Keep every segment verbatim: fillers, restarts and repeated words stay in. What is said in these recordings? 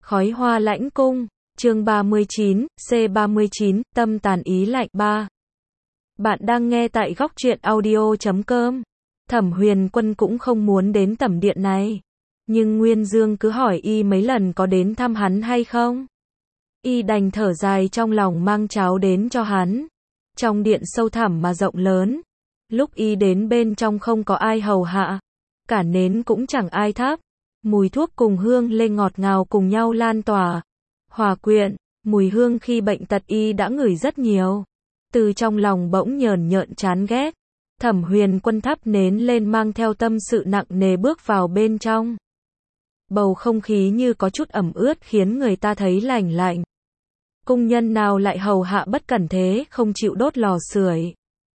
Khói hoa lãnh cung, chương ba mươi chín, C ba mươi chín, tâm tàn ý lạnh ba. Bạn đang nghe tại góc truyện audio chấm com. Thẩm Huyền Quân cũng không muốn đến tẩm điện này. Nhưng Nguyên Dương cứ hỏi y mấy lần có đến thăm hắn hay không. Y đành thở dài trong lòng mang cháo đến cho hắn. Trong điện sâu thẳm mà rộng lớn. Lúc y đến bên trong không có ai hầu hạ. Cả nến cũng chẳng ai thắp. Mùi thuốc cùng hương lê ngọt ngào cùng nhau lan tỏa. Hòa quyện, mùi hương khi bệnh tật y đã ngửi rất nhiều. Từ trong lòng bỗng nhờn nhợn chán ghét. Thẩm Huyền Quân thắp nến lên mang theo tâm sự nặng nề bước vào bên trong. Bầu không khí như có chút ẩm ướt khiến người ta thấy lành lạnh. Cung nhân nào lại hầu hạ bất cẩn thế không chịu đốt lò sưởi.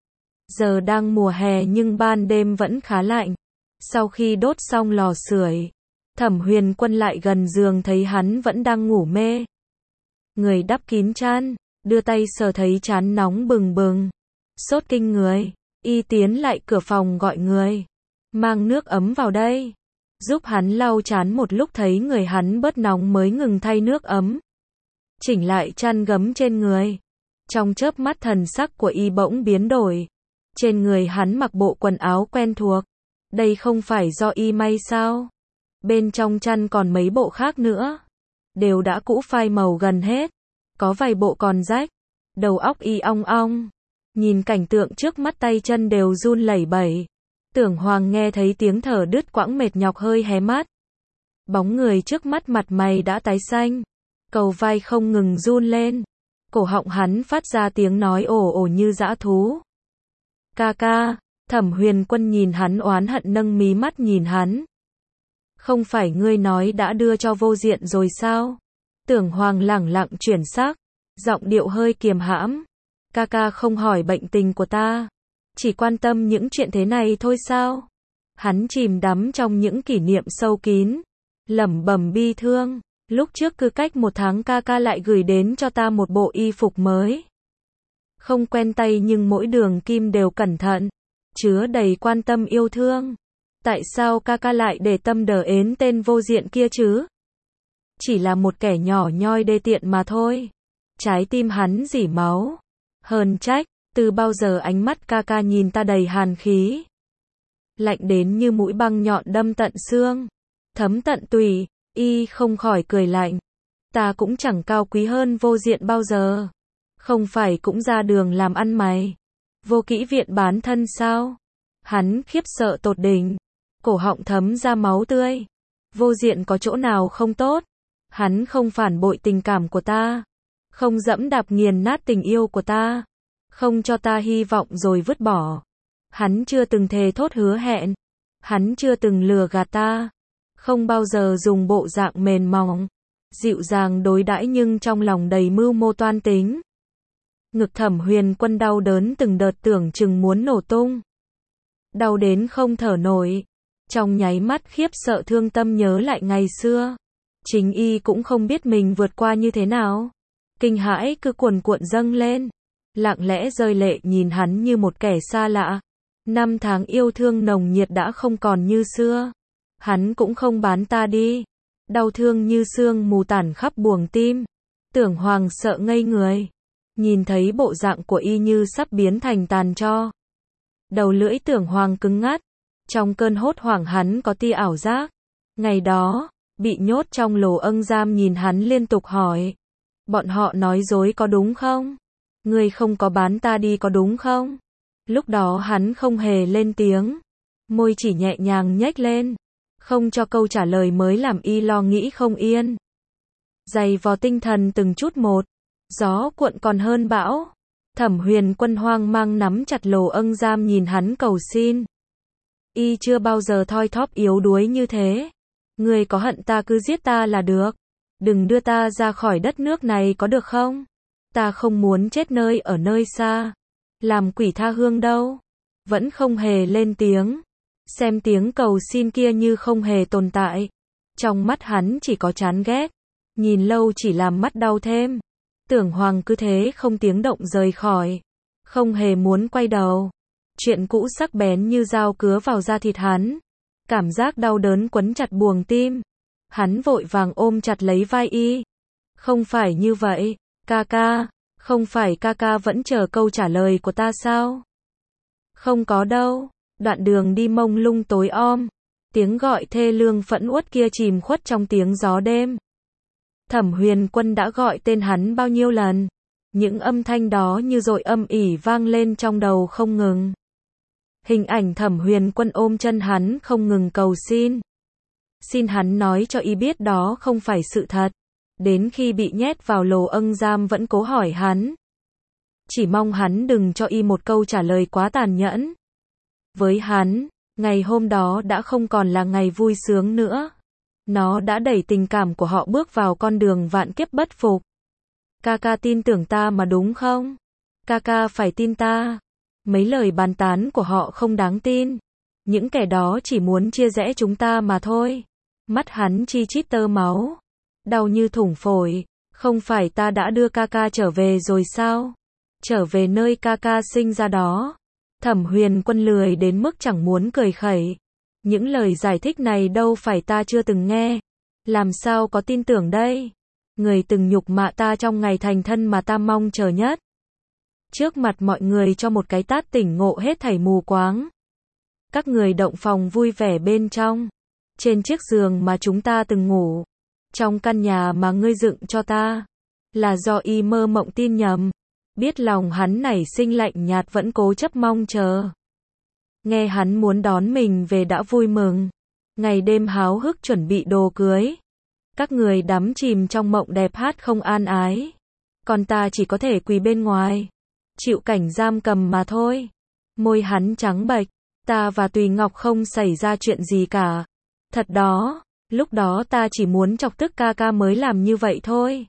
Giờ đang mùa hè nhưng ban đêm vẫn khá lạnh. Sau khi đốt xong lò sưởi, Thẩm Huyền Quân lại gần giường thấy hắn vẫn đang ngủ mê. Người đắp kín chăn, đưa tay sờ thấy trán nóng bừng bừng. Sốt kinh người, y tiến lại cửa phòng gọi người. Mang nước ấm vào đây. Giúp hắn lau trán một lúc thấy người hắn bớt nóng mới ngừng thay nước ấm. Chỉnh lại chăn gấm trên người. Trong chớp mắt thần sắc của y bỗng biến đổi. Trên người hắn mặc bộ quần áo quen thuộc. Đây không phải do y may sao? Bên trong chăn còn mấy bộ khác nữa. Đều đã cũ phai màu gần hết. Có vài bộ còn rách. Đầu óc y ong ong. Nhìn cảnh tượng trước mắt tay chân đều run lẩy bẩy. Tưởng Hoàng nghe thấy tiếng thở đứt quãng mệt nhọc hơi hé mắt. Bóng người trước mắt mặt mày đã tái xanh. Cầu vai không ngừng run lên. Cổ họng hắn phát ra tiếng nói ồ ồ như dã thú. Ca ca, Thẩm Huyền Quân nhìn hắn oán hận nâng mí mắt nhìn hắn. Không phải ngươi nói đã đưa cho Vô Diện rồi sao? Tưởng Hoàng lẳng lặng chuyển sắc, giọng điệu hơi kiềm hãm. Ca ca không hỏi bệnh tình của ta, chỉ quan tâm những chuyện thế này thôi sao? Hắn chìm đắm trong những kỷ niệm sâu kín, lẩm bẩm bi thương. Lúc trước cứ cách một tháng ca ca lại gửi đến cho ta một bộ y phục mới. Không quen tay nhưng mỗi đường kim đều cẩn thận, chứa đầy quan tâm yêu thương. Tại sao ca ca lại để tâm đờ ến tên Vô Diện kia chứ? Chỉ là một kẻ nhỏ nhoi đê tiện mà thôi. Trái tim hắn rỉ máu. Hờn trách, từ bao giờ ánh mắt ca ca nhìn ta đầy hàn khí. Lạnh đến như mũi băng nhọn đâm tận xương. Thấm tận tủy, y không khỏi cười lạnh. Ta cũng chẳng cao quý hơn Vô Diện bao giờ. Không phải cũng ra đường làm ăn mày. Vô kỹ viện bán thân sao? Hắn khiếp sợ tột đỉnh. Cổ họng thấm ra máu tươi. Vô Diện có chỗ nào không tốt? Hắn không phản bội tình cảm của ta. Không dẫm đạp nghiền nát tình yêu của ta. Không cho ta hy vọng rồi vứt bỏ. Hắn chưa từng thề thốt hứa hẹn. Hắn chưa từng lừa gạt ta. Không bao giờ dùng bộ dạng mềm mỏng, dịu dàng đối đãi nhưng trong lòng đầy mưu mô toan tính. Ngực Thẩm Huyền Quân đau đớn từng đợt tưởng chừng muốn nổ tung. Đau đến không thở nổi. Trong nháy mắt khiếp sợ thương tâm nhớ lại ngày xưa. Chính y cũng không biết mình vượt qua như thế nào. Kinh hãi cứ cuồn cuộn dâng lên. Lặng lẽ rơi lệ nhìn hắn như một kẻ xa lạ. Năm tháng yêu thương nồng nhiệt đã không còn như xưa. Hắn cũng không bán ta đi. Đau thương như sương mù tản khắp buồng tim. Tưởng Hoàng sợ ngây người. Nhìn thấy bộ dạng của y như sắp biến thành tàn tro. Đầu lưỡi Tưởng Hoàng cứng ngắt. Trong cơn hốt hoảng hắn có tia ảo giác. Ngày đó, bị nhốt trong lồ âng giam nhìn hắn liên tục hỏi. Bọn họ nói dối có đúng không? Ngươi không có bán ta đi có đúng không? Lúc đó hắn không hề lên tiếng. Môi chỉ nhẹ nhàng nhếch lên. Không cho câu trả lời mới làm y lo nghĩ không yên. Dày vò tinh thần từng chút một. Gió cuộn còn hơn bão. Thẩm Huyền Quân hoang mang nắm chặt lồ âng giam nhìn hắn cầu xin. Y chưa bao giờ thoi thóp yếu đuối như thế. Ngươi có hận ta cứ giết ta là được. Đừng đưa ta ra khỏi đất nước này có được không? Ta không muốn chết nơi ở nơi xa. Làm quỷ tha hương đâu. Vẫn không hề lên tiếng. Xem tiếng cầu xin kia như không hề tồn tại. Trong mắt hắn chỉ có chán ghét. Nhìn lâu chỉ làm mắt đau thêm. Tưởng Hoàng cứ thế không tiếng động rời khỏi. Không hề muốn quay đầu. Chuyện cũ sắc bén như dao cứa vào da thịt hắn. Cảm giác đau đớn quấn chặt buồng tim. Hắn vội vàng ôm chặt lấy vai y. Không phải như vậy, ca ca, không phải ca ca vẫn chờ câu trả lời của ta sao? Không có đâu, đoạn đường đi mông lung tối om, tiếng gọi thê lương phẫn uất kia chìm khuất trong tiếng gió đêm. Thẩm Huyền Quân đã gọi tên hắn bao nhiêu lần, những âm thanh đó như dội âm ỉ vang lên trong đầu không ngừng. Hình ảnh Thẩm Huyền Quân ôm chân hắn không ngừng cầu xin. Xin hắn nói cho y biết đó không phải sự thật. Đến khi bị nhét vào lồ âng giam vẫn cố hỏi hắn. Chỉ mong hắn đừng cho y một câu trả lời quá tàn nhẫn. Với hắn, ngày hôm đó đã không còn là ngày vui sướng nữa. Nó đã đẩy tình cảm của họ bước vào con đường vạn kiếp bất phục. Ca ca tin tưởng ta mà đúng không? Ca ca phải tin ta. Mấy lời bàn tán của họ không đáng tin. Những kẻ đó chỉ muốn chia rẽ chúng ta mà thôi. Mắt hắn chi chít tơ máu. Đau như thủng phổi. Không phải ta đã đưa ca ca trở về rồi sao? Trở về nơi ca ca sinh ra đó. Thẩm Huyền Quân lười đến mức chẳng muốn cười khẩy. Những lời giải thích này đâu phải ta chưa từng nghe. Làm sao có tin tưởng đây? Người từng nhục mạ ta trong ngày thành thân mà ta mong chờ nhất. Trước mặt mọi người cho một cái tát tỉnh ngộ hết thảy mù quáng. Các người động phòng vui vẻ bên trong. Trên chiếc giường mà chúng ta từng ngủ. Trong căn nhà mà ngươi dựng cho ta. Là do y mơ mộng tin nhầm. Biết lòng hắn nảy sinh lạnh nhạt vẫn cố chấp mong chờ. Nghe hắn muốn đón mình về đã vui mừng. Ngày đêm háo hức chuẩn bị đồ cưới. Các người đắm chìm trong mộng đẹp hát không an ái. Còn ta chỉ có thể quỳ bên ngoài. Chịu cảnh giam cầm mà thôi. Môi hắn trắng bệch. Ta và Tùy Ngọc không xảy ra chuyện gì cả. Thật đó, lúc đó ta chỉ muốn chọc tức ca ca mới làm như vậy thôi.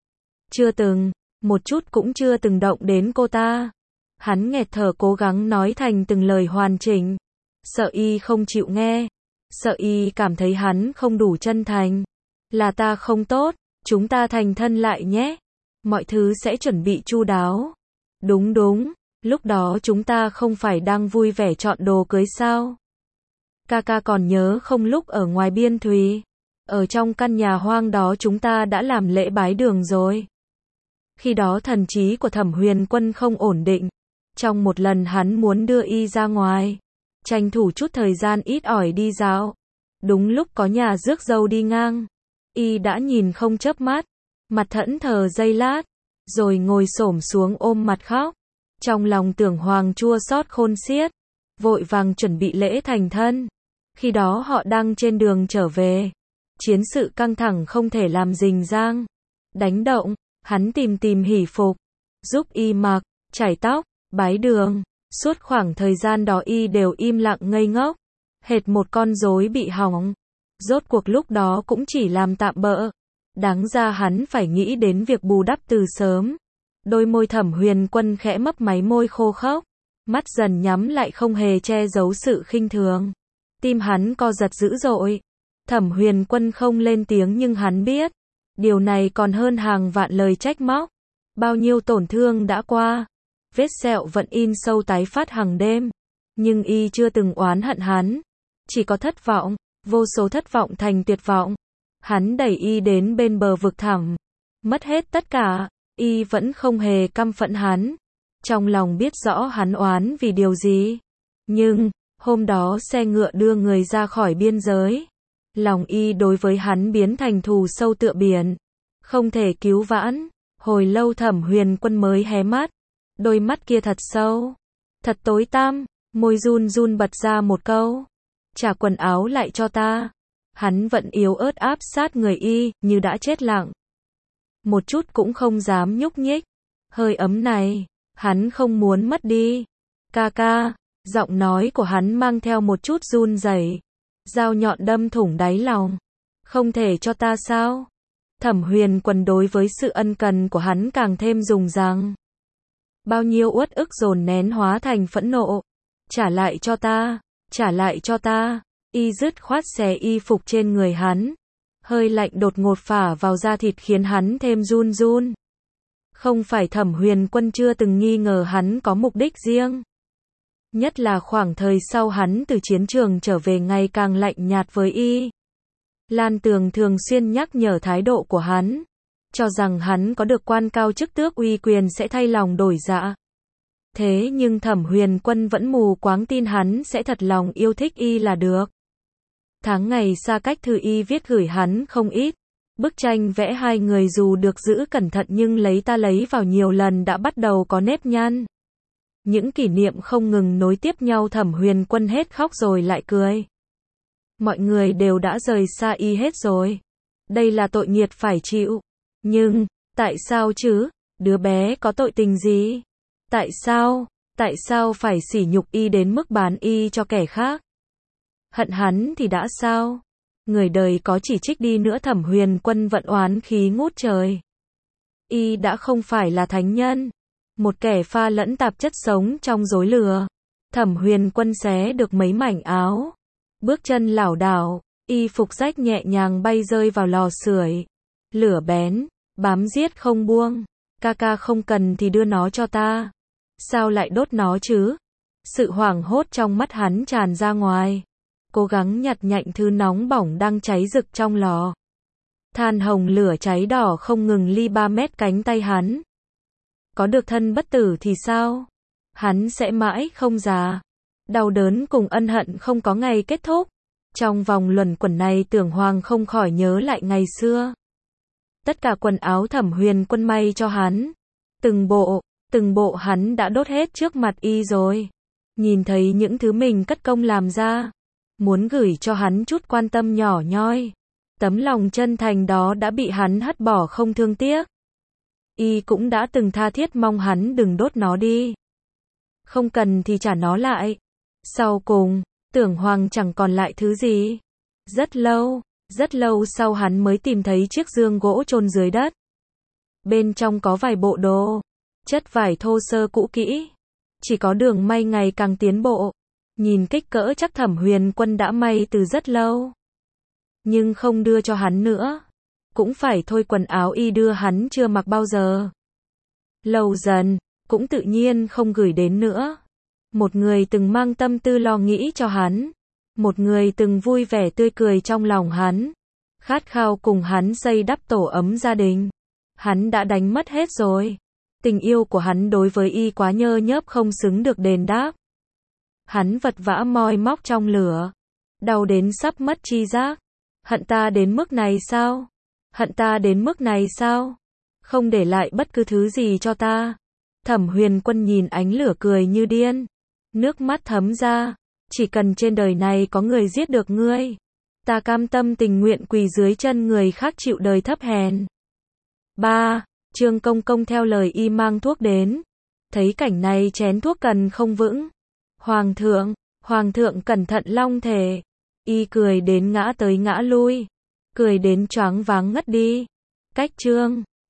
Chưa từng, một chút cũng chưa từng động đến cô ta. Hắn nghẹt thở cố gắng nói thành từng lời hoàn chỉnh. Sợ y không chịu nghe. Sợ y cảm thấy hắn không đủ chân thành. Là ta không tốt, chúng ta thành thân lại nhé. Mọi thứ sẽ chuẩn bị chu đáo. Đúng đúng, lúc đó chúng ta không phải đang vui vẻ chọn đồ cưới sao? Ca ca còn nhớ không lúc ở ngoài biên thùy. Ở trong căn nhà hoang đó chúng ta đã làm lễ bái đường rồi. Khi đó thần trí của Thẩm Huyền Quân không ổn định. Trong một lần hắn muốn đưa y ra ngoài. Tranh thủ chút thời gian ít ỏi đi dạo. Đúng lúc có nhà rước dâu đi ngang. Y đã nhìn không chớp mắt. Mặt thẫn thờ giây lát. Rồi ngồi xổm xuống ôm mặt khóc. Trong lòng tưởng Hoàng chua xót khôn xiết. Vội vàng chuẩn bị lễ thành thân. Khi đó họ đang trên đường trở về. Chiến sự căng thẳng không thể làm rình rang. Đánh động. Hắn tìm tìm hỷ phục. Giúp y mặc, chải tóc, bái đường. Suốt khoảng thời gian đó y đều im lặng ngây ngốc. Hệt một con rối bị hỏng. Rốt cuộc lúc đó cũng chỉ làm tạm bợ. Đáng ra hắn phải nghĩ đến việc bù đắp từ sớm. Đôi môi Thẩm Huyền Quân khẽ mấp máy môi khô khốc. Mắt dần nhắm lại không hề che giấu sự khinh thường. Tim hắn co giật dữ dội. Thẩm Huyền Quân không lên tiếng nhưng hắn biết. Điều này còn hơn hàng vạn lời trách móc. Bao nhiêu tổn thương đã qua. Vết sẹo vẫn in sâu tái phát hàng đêm. Nhưng y chưa từng oán hận hắn. Chỉ có thất vọng. Vô số thất vọng thành tuyệt vọng. Hắn đẩy y đến bên bờ vực thẳm. Mất hết tất cả. Y vẫn không hề căm phẫn hắn. Trong lòng biết rõ hắn oán vì điều gì. Nhưng, hôm đó xe ngựa đưa người ra khỏi biên giới. Lòng y đối với hắn biến thành thù sâu tựa biển. Không thể cứu vãn. Hồi lâu Thẩm Huyền Quân mới hé mắt. Đôi mắt kia thật sâu. Thật tối tăm. Môi run run bật ra một câu. Trả quần áo lại cho ta. Hắn vẫn yếu ớt áp sát người y, như đã chết lặng. Một chút cũng không dám nhúc nhích. Hơi ấm này, hắn không muốn mất đi. Ca ca, giọng nói của hắn mang theo một chút run rẩy. Dao nhọn đâm thủng đáy lòng. Không thể cho ta sao? Thẩm Huyền Quân đối với sự ân cần của hắn càng thêm rùng ràng. Bao nhiêu uất ức dồn nén hóa thành phẫn nộ. Trả lại cho ta, trả lại cho ta. Y dứt khoát xé y phục trên người hắn. Hơi lạnh đột ngột phả vào da thịt khiến hắn thêm run run. Không phải Thẩm Huyền Quân chưa từng nghi ngờ hắn có mục đích riêng. Nhất là khoảng thời sau hắn từ chiến trường trở về ngày càng lạnh nhạt với y. Lan Tường thường xuyên nhắc nhở thái độ của hắn, cho rằng hắn có được quan cao chức tước uy quyền sẽ thay lòng đổi dạ. Thế nhưng Thẩm Huyền Quân vẫn mù quáng tin hắn sẽ thật lòng yêu thích y là được. Tháng ngày xa cách thư y viết gửi hắn không ít. Bức tranh vẽ hai người dù được giữ cẩn thận nhưng lấy ta lấy vào nhiều lần đã bắt đầu có nếp nhăn. Những kỷ niệm không ngừng nối tiếp nhau. Thẩm Huyền Quân hết khóc rồi lại cười. Mọi người đều đã rời xa y hết rồi. Đây là tội nghiệt phải chịu. Nhưng, tại sao chứ? Đứa bé có tội tình gì? Tại sao? Tại sao phải sỉ nhục y đến mức bán y cho kẻ khác? Hận hắn thì đã sao? Người đời có chỉ trích đi nữa Thẩm Huyền Quân vận oán khí ngút trời. Y đã không phải là thánh nhân. Một kẻ pha lẫn tạp chất sống trong rối lừa. Thẩm Huyền Quân xé được mấy mảnh áo. Bước chân lảo đảo, y phục rách nhẹ nhàng bay rơi vào lò sưởi. Lửa bén, bám giết không buông. Ca ca không cần thì đưa nó cho ta. Sao lại đốt nó chứ? Sự hoảng hốt trong mắt hắn tràn ra ngoài. Cố gắng nhặt nhạnh thứ nóng bỏng đang cháy rực trong lò. Than hồng lửa cháy đỏ không ngừng ly ba mét cánh tay hắn. Có được thân bất tử thì sao? Hắn sẽ mãi không già. Đau đớn cùng ân hận không có ngày kết thúc. Trong vòng luẩn quẩn này Tưởng Hoàng không khỏi nhớ lại ngày xưa. Tất cả quần áo Thẩm Huyền Quân may cho hắn. Từng bộ, từng bộ hắn đã đốt hết trước mặt y rồi. Nhìn thấy những thứ mình cất công làm ra. Muốn gửi cho hắn chút quan tâm nhỏ nhoi. Tấm lòng chân thành đó đã bị hắn hất bỏ không thương tiếc. Y cũng đã từng tha thiết mong hắn đừng đốt nó đi. Không cần thì trả nó lại. Sau cùng, Tưởng Hoàng chẳng còn lại thứ gì. Rất lâu, rất lâu sau hắn mới tìm thấy chiếc giường gỗ chôn dưới đất. Bên trong có vài bộ đồ, chất vải thô sơ cũ kỹ. Chỉ có đường may ngày càng tiến bộ. Nhìn kích cỡ chắc Thẩm Huyền Quân đã may từ rất lâu. Nhưng không đưa cho hắn nữa. Cũng phải thôi, quần áo y đưa hắn chưa mặc bao giờ. Lâu dần, cũng tự nhiên không gửi đến nữa. Một người từng mang tâm tư lo nghĩ cho hắn. Một người từng vui vẻ tươi cười trong lòng hắn. Khát khao cùng hắn xây đắp tổ ấm gia đình. Hắn đã đánh mất hết rồi. Tình yêu của hắn đối với y quá nhơ nhớp không xứng được đền đáp. Hắn vật vã moi móc trong lửa. Đau đến sắp mất tri giác. Hận ta đến mức này sao? Hận ta đến mức này sao? Không để lại bất cứ thứ gì cho ta. Thẩm Huyền Quân nhìn ánh lửa cười như điên. Nước mắt thấm ra. Chỉ cần trên đời này có người giết được ngươi. Ta cam tâm tình nguyện quỳ dưới chân người khác chịu đời thấp hèn. ba. Trương Công Công theo lời y mang thuốc đến. Thấy cảnh này chén thuốc cần không vững. Hoàng thượng, Hoàng thượng cẩn thận long thể. Y cười đến ngã tới ngã lui. Cười đến choáng váng ngất đi. Cách Trương